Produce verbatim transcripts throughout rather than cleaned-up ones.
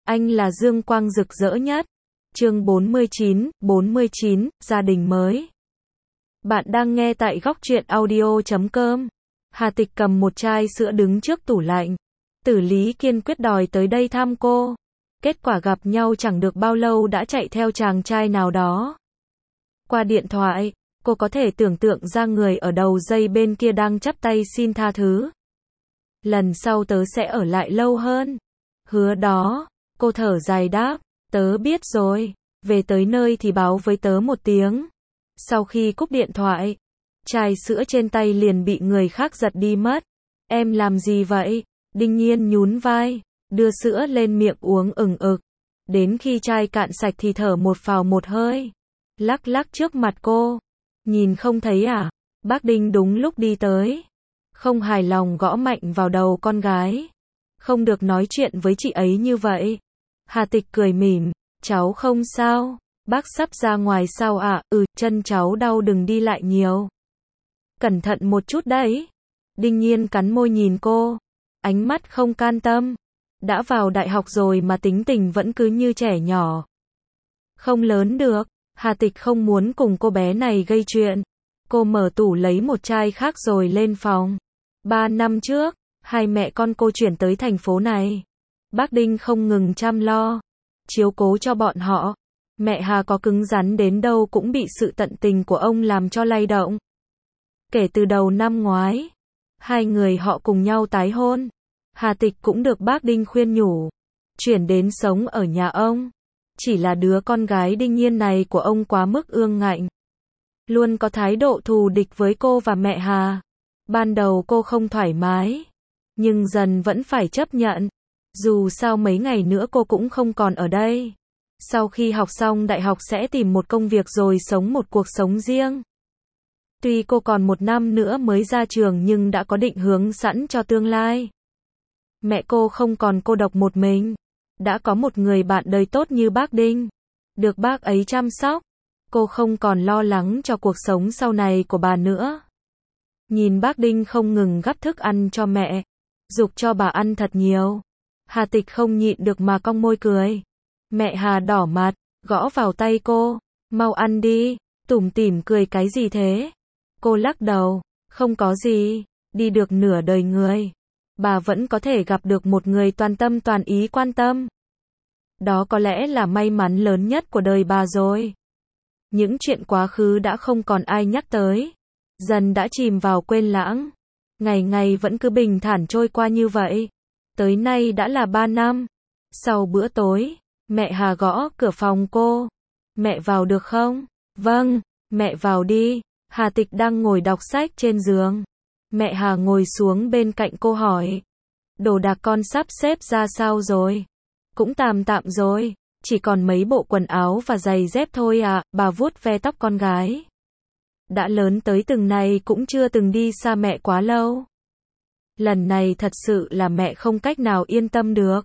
Anh là dương quang rực rỡ nhất. Chương bốn mươi chín, bốn mươi chín, gia đình mới. Bạn đang nghe tại góc truyện audio chấm com. Hà Tịch cầm một chai sữa đứng trước tủ lạnh. Tử Lý kiên quyết đòi tới đây thăm cô. Kết quả gặp nhau chẳng được bao lâu đã chạy theo chàng trai nào đó. Qua điện thoại, cô có thể tưởng tượng ra người ở đầu dây bên kia đang chắp tay xin tha thứ. Lần sau tớ sẽ ở lại lâu hơn. Hứa đó, cô thở dài đáp, tớ biết rồi, về tới nơi thì báo với tớ một tiếng. Sau khi cúp điện thoại, chai sữa trên tay liền bị người khác giật đi mất. Em làm gì vậy? Đinh Nhiên nhún vai, đưa sữa lên miệng uống ừng ực. Đến khi chai cạn sạch thì thở một phào một hơi. Lắc lắc trước mặt cô. Nhìn không thấy à? Bác Đinh đúng lúc đi tới. Không hài lòng gõ mạnh vào đầu con gái. Không được nói chuyện với chị ấy như vậy. Hà Tịch cười mỉm, cháu không sao, bác sắp ra ngoài sao ạ? À? Ừ, chân cháu đau đừng đi lại nhiều. Cẩn thận một chút đấy. Đinh Nhiên cắn môi nhìn cô, ánh mắt không can tâm. Đã vào đại học rồi mà tính tình vẫn cứ như trẻ nhỏ. Không lớn được, Hà Tịch không muốn cùng cô bé này gây chuyện. Cô mở tủ lấy một chai khác rồi lên phòng. Ba năm trước, hai mẹ con cô chuyển tới thành phố này. Bác Đinh không ngừng chăm lo, chiếu cố cho bọn họ. Mẹ Hà có cứng rắn đến đâu cũng bị sự tận tình của ông làm cho lay động. Kể từ đầu năm ngoái, hai người họ cùng nhau tái hôn. Hà Tịch cũng được bác Đinh khuyên nhủ, chuyển đến sống ở nhà ông. Chỉ là đứa con gái Đinh Nhiên này của ông quá mức ương ngạnh. Luôn có thái độ thù địch với cô và mẹ Hà. Ban đầu cô không thoải mái, nhưng dần vẫn phải chấp nhận. Dù sao mấy ngày nữa cô cũng không còn ở đây. Sau khi học xong đại học sẽ tìm một công việc rồi sống một cuộc sống riêng. Tuy cô còn một năm nữa mới ra trường nhưng đã có định hướng sẵn cho tương lai. Mẹ cô không còn cô độc một mình. Đã có một người bạn đời tốt như bác Đinh. Được bác ấy chăm sóc. Cô không còn lo lắng cho cuộc sống sau này của bà nữa. Nhìn bác Đinh không ngừng gắp thức ăn cho mẹ, giục cho bà ăn thật nhiều. Hà Tịch không nhịn được mà cong môi cười. Mẹ Hà đỏ mặt, gõ vào tay cô. Mau ăn đi, tủm tỉm cười cái gì thế? Cô lắc đầu, không có gì, đi được nửa đời người. Bà vẫn có thể gặp được một người toàn tâm toàn ý quan tâm. Đó có lẽ là may mắn lớn nhất của đời bà rồi. Những chuyện quá khứ đã không còn ai nhắc tới. Dần đã chìm vào quên lãng. Ngày ngày vẫn cứ bình thản trôi qua như vậy. Tới nay đã là ba năm. Sau bữa tối, mẹ Hà gõ cửa phòng cô. Mẹ vào được không? Vâng, mẹ vào đi. Hà Tịch đang ngồi đọc sách trên giường. Mẹ Hà ngồi xuống bên cạnh cô hỏi. Đồ đạc con sắp xếp ra sao rồi? Cũng tạm tạm rồi. Chỉ còn mấy bộ quần áo và giày dép thôi à, bà vuốt ve tóc con gái. Đã lớn tới từng này cũng chưa từng đi xa mẹ quá lâu. Lần này thật sự là mẹ không cách nào yên tâm được.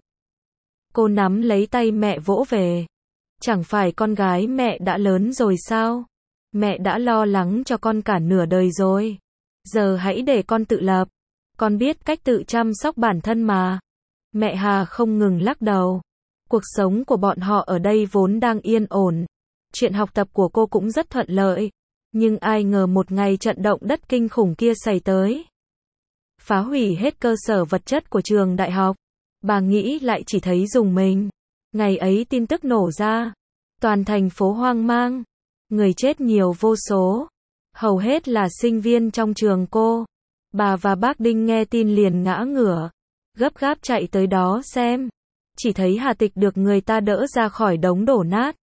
Cô nắm lấy tay mẹ vỗ về. Chẳng phải con gái mẹ đã lớn rồi sao? Mẹ đã lo lắng cho con cả nửa đời rồi. Giờ hãy để con tự lập. Con biết cách tự chăm sóc bản thân mà. Mẹ Hà không ngừng lắc đầu. Cuộc sống của bọn họ ở đây vốn đang yên ổn. Chuyện học tập của cô cũng rất thuận lợi. Nhưng ai ngờ một ngày trận động đất kinh khủng kia xảy tới. Phá hủy hết cơ sở vật chất của trường đại học. Bà nghĩ lại chỉ thấy rùng mình. Ngày ấy tin tức nổ ra. Toàn thành phố hoang mang. Người chết nhiều vô số. Hầu hết là sinh viên trong trường cô. Bà và bác Đinh nghe tin liền ngã ngửa. Gấp gáp chạy tới đó xem. Chỉ thấy Hà Tịch được người ta đỡ ra khỏi đống đổ nát.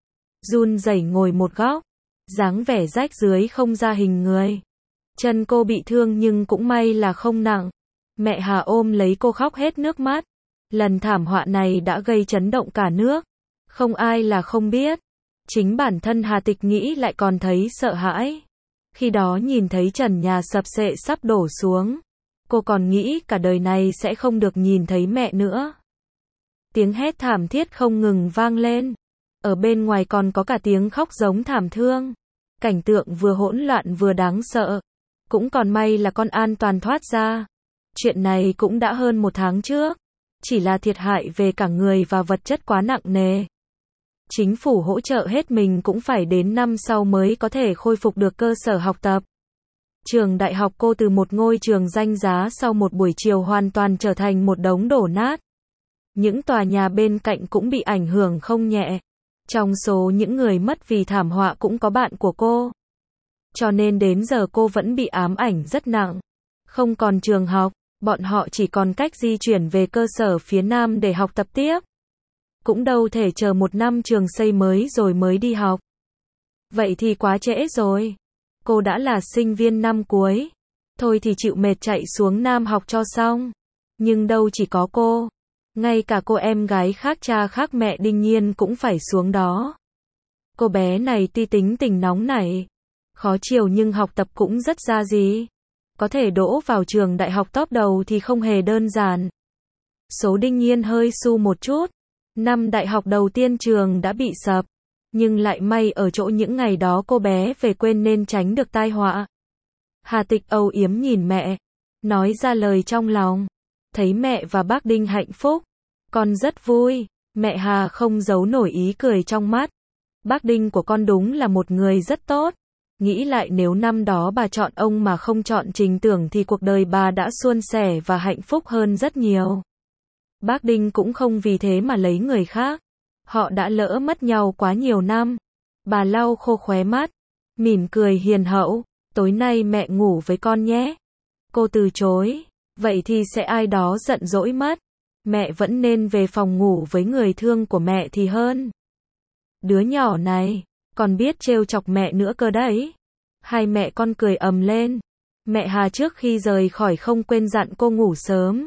Run rẩy ngồi một góc. Dáng vẻ rách rưới không ra hình người. Chân cô bị thương nhưng cũng may là không nặng. Mẹ Hà ôm lấy cô khóc hết nước mắt. Lần thảm họa này đã gây chấn động cả nước. Không ai là không biết. Chính bản thân Hà Tịch nghĩ lại còn thấy sợ hãi. Khi đó nhìn thấy trần nhà sập xệ sắp đổ xuống. Cô còn nghĩ cả đời này sẽ không được nhìn thấy mẹ nữa. Tiếng hét thảm thiết không ngừng vang lên. Ở bên ngoài còn có cả tiếng khóc giống thảm thương. Cảnh tượng vừa hỗn loạn vừa đáng sợ. Cũng còn may là con an toàn thoát ra. Chuyện này cũng đã hơn một tháng trước. chỉ là thiệt hại về cả người và vật chất quá nặng nề. Chính phủ hỗ trợ hết mình cũng phải đến năm sau mới có thể khôi phục được cơ sở học tập. Trường đại học cô từ một ngôi trường danh giá sau một buổi chiều hoàn toàn trở thành một đống đổ nát. Những tòa nhà bên cạnh cũng bị ảnh hưởng không nhẹ. Trong số những người mất vì thảm họa cũng có bạn của cô. Cho nên đến giờ cô vẫn bị ám ảnh rất nặng. Không còn trường học, bọn họ chỉ còn cách di chuyển về cơ sở phía Nam để học tập tiếp. Cũng đâu thể chờ một năm trường xây mới rồi mới đi học. Vậy thì quá trễ rồi. Cô đã là sinh viên năm cuối. Thôi thì chịu mệt chạy xuống Nam học cho xong. Nhưng đâu chỉ có cô. Ngay cả cô em gái khác cha khác mẹ đương nhiên cũng phải xuống đó. Cô bé này tuy tính tình nóng nảy, khó chiều nhưng học tập cũng rất ra gì. Có thể đỗ vào trường đại học top đầu thì không hề đơn giản. Số đương nhiên hơi su một chút. Năm đại học đầu tiên trường đã bị sập. Nhưng lại may ở chỗ những ngày đó cô bé về quên nên tránh được tai họa. Hà Tịch âu yếm nhìn mẹ, nói ra lời trong lòng. Thấy mẹ và bác Đinh hạnh phúc, con rất vui. Mẹ Hà không giấu nổi ý cười trong mắt. Bác Đinh của con đúng là một người rất tốt. Nghĩ lại nếu năm đó bà chọn ông mà không chọn Trình Tưởng thì cuộc đời bà đã suôn sẻ và hạnh phúc hơn rất nhiều. Bác Đinh cũng không vì thế mà lấy người khác. Họ đã lỡ mất nhau quá nhiều năm. Bà lau khô khóe mắt, mỉm cười hiền hậu. Tối nay mẹ ngủ với con nhé. Cô từ chối. Vậy thì sẽ ai đó giận dỗi mất. Mẹ vẫn nên về phòng ngủ với người thương của mẹ thì hơn. Đứa nhỏ này, còn biết trêu chọc mẹ nữa cơ đấy. Hai mẹ con cười ầm lên. Mẹ Hà trước khi rời khỏi không quên dặn cô ngủ sớm.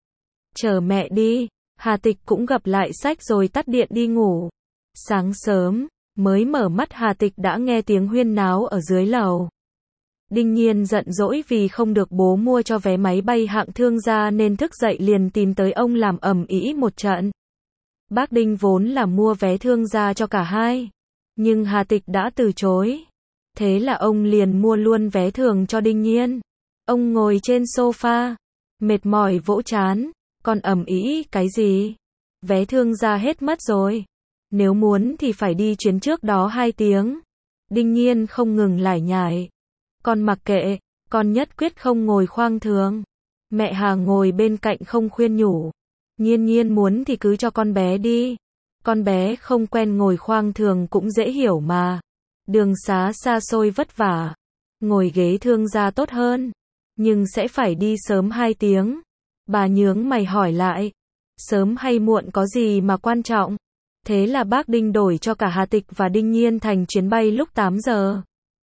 Chờ mẹ đi. Hà Tịch cũng gập lại sách rồi tắt điện đi ngủ. Sáng sớm, mới mở mắt Hà Tịch đã nghe tiếng huyên náo ở dưới lầu. Đinh Nhiên giận dỗi vì không được bố mua cho vé máy bay hạng thương gia nên thức dậy liền tìm tới ông làm ầm ĩ một trận. Bác Đinh vốn là mua vé thương gia cho cả hai. Nhưng Hà Tịch đã từ chối. Thế là ông liền mua luôn vé thường cho Đinh Nhiên. Ông ngồi trên sofa, mệt mỏi vỗ trán. Còn ầm ĩ cái gì? Vé thương gia hết mất rồi. Nếu muốn thì phải đi chuyến trước đó hai tiếng. Đinh Nhiên không ngừng lải nhải. Con mặc kệ, con nhất quyết không ngồi khoang thường. Mẹ Hà ngồi bên cạnh không khuyên nhủ. Nhiên Nhiên muốn thì cứ cho con bé đi. Con bé không quen ngồi khoang thường cũng dễ hiểu mà. Đường xá xa xôi vất vả. Ngồi ghế thương gia tốt hơn. Nhưng sẽ phải đi sớm hai tiếng. Bà nhướng mày hỏi lại. Sớm hay muộn có gì mà quan trọng? Thế là bác Đinh đổi cho cả Hà Tịch và Đinh Nhiên thành chuyến bay lúc tám giờ.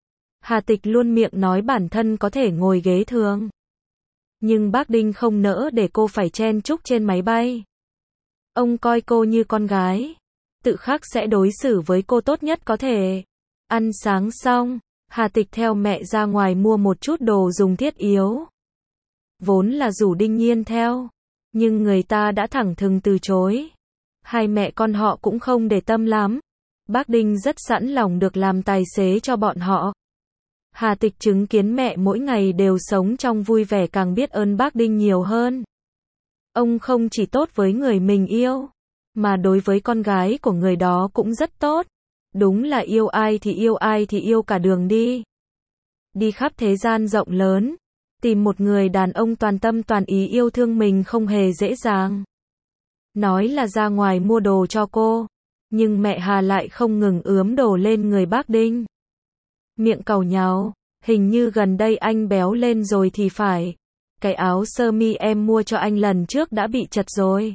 Hà Tịch luôn miệng nói bản thân có thể ngồi ghế thường. Nhưng bác Đinh không nỡ để cô phải chen chúc trên máy bay. Ông coi cô như con gái. Tự khắc sẽ đối xử với cô tốt nhất có thể. Ăn sáng xong, Hà Tịch theo mẹ ra ngoài mua một chút đồ dùng thiết yếu. Vốn là rủ Đinh Nhiên theo. Nhưng người ta đã thẳng thừng từ chối. Hai mẹ con họ cũng không để tâm lắm. Bác Đinh rất sẵn lòng được làm tài xế cho bọn họ. Hà Tịch chứng kiến mẹ mỗi ngày đều sống trong vui vẻ càng biết ơn bác Đinh nhiều hơn. Ông không chỉ tốt với người mình yêu, mà đối với con gái của người đó cũng rất tốt. Đúng là yêu ai thì yêu ai thì yêu cả đường đi. Đi khắp thế gian rộng lớn, tìm một người đàn ông toàn tâm toàn ý yêu thương mình không hề dễ dàng. Nói là ra ngoài mua đồ cho cô, nhưng mẹ Hà lại không ngừng ướm đồ lên người bác Đinh. Miệng càu nhàu, hình như gần đây anh béo lên rồi thì phải. Cái áo sơ mi em mua cho anh lần trước đã bị chật rồi.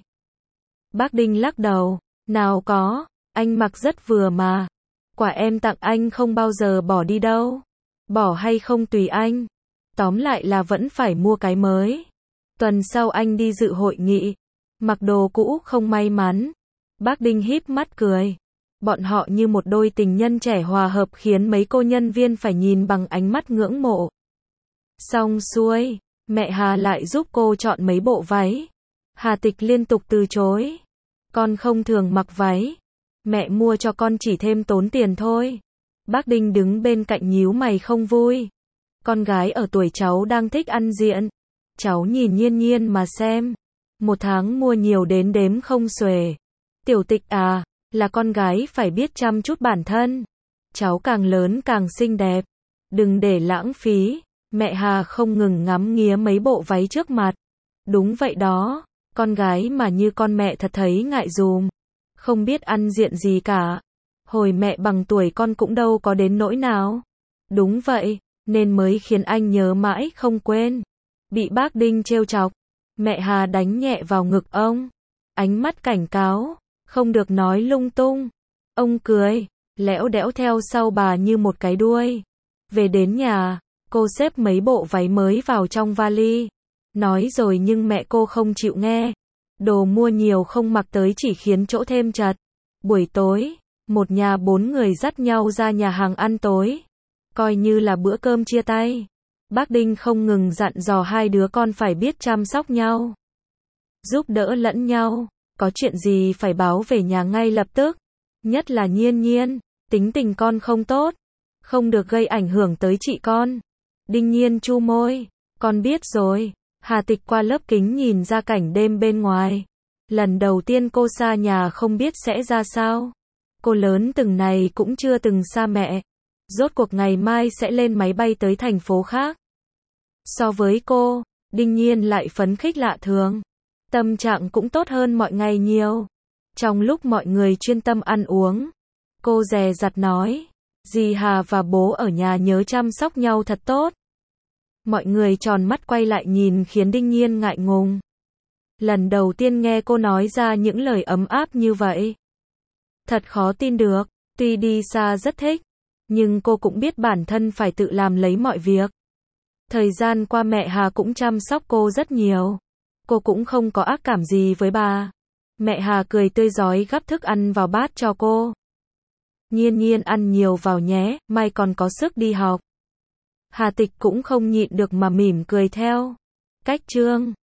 Bác Đinh lắc đầu, nào có, anh mặc rất vừa mà. Quả em tặng anh không bao giờ bỏ đi đâu. Bỏ hay không tùy anh. Tóm lại là vẫn phải mua cái mới. Tuần sau anh đi dự hội nghị. Mặc đồ cũ không may mắn. Bác Đinh híp mắt cười. Bọn họ như một đôi tình nhân trẻ hòa hợp khiến mấy cô nhân viên phải nhìn bằng ánh mắt ngưỡng mộ. Xong xuôi, mẹ Hà lại giúp cô chọn mấy bộ váy. Hà Tịch liên tục từ chối. Con không thường mặc váy. Mẹ mua cho con chỉ thêm tốn tiền thôi. Bác Đinh đứng bên cạnh nhíu mày không vui. Con gái ở tuổi cháu đang thích ăn diện. Cháu nhìn Nhiên Nhiên mà xem. Một tháng mua nhiều đến đếm không xuể. Tiểu Tịch à, là con gái phải biết chăm chút bản thân. Cháu càng lớn càng xinh đẹp. Đừng để lãng phí. Mẹ Hà không ngừng ngắm nghía mấy bộ váy trước mặt. Đúng vậy đó, con gái mà như con mẹ thật thấy ngại dùm. Không biết ăn diện gì cả. Hồi mẹ bằng tuổi con cũng đâu có đến nỗi nào. Đúng vậy, nên mới khiến anh nhớ mãi không quên. Bị bác Đinh trêu chọc, mẹ Hà đánh nhẹ vào ngực ông. Ánh mắt cảnh cáo, không được nói lung tung. Ông cười, lẽo đẽo theo sau bà như một cái đuôi. Về đến nhà, cô xếp mấy bộ váy mới vào trong vali. Nói rồi nhưng mẹ cô không chịu nghe. Đồ mua nhiều không mặc tới chỉ khiến chỗ thêm chật. Buổi tối, một nhà bốn người dắt nhau ra nhà hàng ăn tối. Coi như là bữa cơm chia tay. Bác Đinh không ngừng dặn dò hai đứa con phải biết chăm sóc nhau. Giúp đỡ lẫn nhau. Có chuyện gì phải báo về nhà ngay lập tức. Nhất là Nhiên Nhiên. Tính tình con không tốt. Không được gây ảnh hưởng tới chị con. Đinh Nhiên chu môi. Con biết rồi. Hà Tịch qua lớp kính nhìn ra cảnh đêm bên ngoài. Lần đầu tiên cô xa nhà không biết sẽ ra sao. Cô lớn từng này cũng chưa từng xa mẹ. Rốt cuộc ngày mai sẽ lên máy bay tới thành phố khác. So với cô, Đinh Nhiên lại phấn khích lạ thường. Tâm trạng cũng tốt hơn mọi ngày nhiều. Trong lúc mọi người chuyên tâm ăn uống, cô dè dặt nói, dì Hà và bố ở nhà nhớ chăm sóc nhau thật tốt. Mọi người tròn mắt quay lại nhìn khiến Đinh Nhiên ngại ngùng. Lần đầu tiên nghe cô nói ra những lời ấm áp như vậy. Thật khó tin được, tuy đi xa rất thích, nhưng cô cũng biết bản thân phải tự làm lấy mọi việc. Thời gian qua mẹ Hà cũng chăm sóc cô rất nhiều. Cô cũng không có ác cảm gì với bà. Mẹ Hà cười tươi rói gắp thức ăn vào bát cho cô. Nhiên Nhiên ăn nhiều vào nhé, mai còn có sức đi học. Hà Tịch cũng không nhịn được mà mỉm cười theo. Cách chương